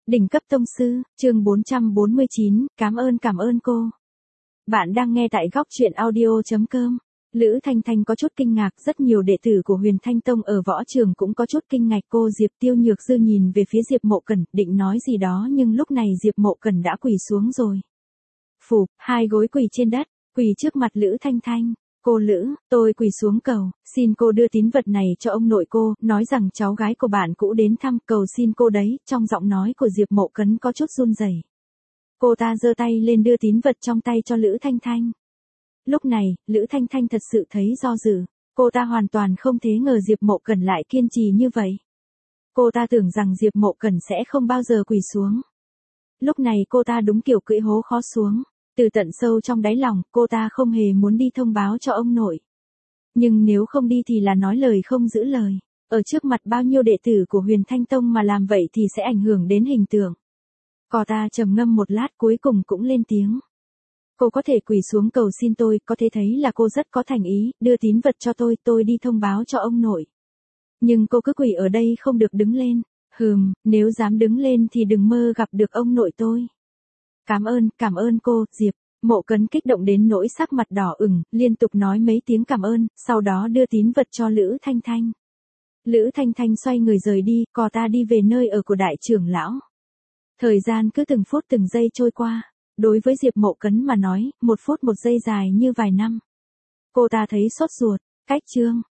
Đỉnh cấp tông sư, chương 449, cảm ơn cô. Bạn đang nghe tại góc truyện audio.com. Lữ Thanh Thanh có chút kinh ngạc, rất nhiều đệ tử của Huyền Thanh Tông ở võ trường cũng có chút kinh ngạc. Cô Diệp Tiêu Nhược Dư nhìn về phía Diệp Mộ Cẩn, định nói gì đó nhưng lúc này Diệp Mộ Cẩn đã quỳ xuống rồi. Phụp, hai gối quỳ trên đất, quỳ trước mặt Lữ Thanh Thanh. Cô Lữ, tôi quỳ xuống cầu, xin cô đưa tín vật này cho ông nội cô, nói rằng cháu gái của bạn cũ đến thăm, cầu xin cô đấy. Trong giọng nói của Diệp Mộ Cẩn có chút run rẩy. Cô ta giơ tay lên đưa tín vật trong tay cho Lữ Thanh Thanh. Lúc này, Lữ Thanh Thanh thật sự thấy do dự, cô ta hoàn toàn không thể ngờ Diệp Mộ Cẩn lại kiên trì như vậy. Cô ta tưởng rằng Diệp Mộ Cẩn sẽ không bao giờ quỳ xuống. Lúc này cô ta đúng kiểu cưỡi hố khó xuống. Từ tận sâu trong đáy lòng, cô ta không hề muốn đi thông báo cho ông nội. Nhưng nếu không đi thì là nói lời không giữ lời. Ở trước mặt bao nhiêu đệ tử của Huyền Thanh Tông mà làm vậy thì sẽ ảnh hưởng đến hình tượng. Cô ta trầm ngâm một lát cuối cùng cũng lên tiếng. Cô có thể quỳ xuống cầu xin tôi, có thể thấy là cô rất có thành ý, đưa tín vật cho tôi đi thông báo cho ông nội. Nhưng cô cứ quỳ ở đây không được đứng lên. Nếu dám đứng lên thì đừng mơ gặp được ông nội tôi. Cảm ơn cô, Diệp. Mộ Cẩn kích động đến nỗi sắc mặt đỏ ửng, liên tục nói mấy tiếng cảm ơn, sau đó đưa tín vật cho Lữ Thanh Thanh. Lữ Thanh Thanh xoay người rời đi, cô ta đi về nơi ở của đại trưởng lão. Thời gian cứ từng phút từng giây trôi qua. Đối với Diệp Mộ Cẩn mà nói, 1 phút 1 giây dài như vài năm. Cô ta thấy sốt ruột, cách chương.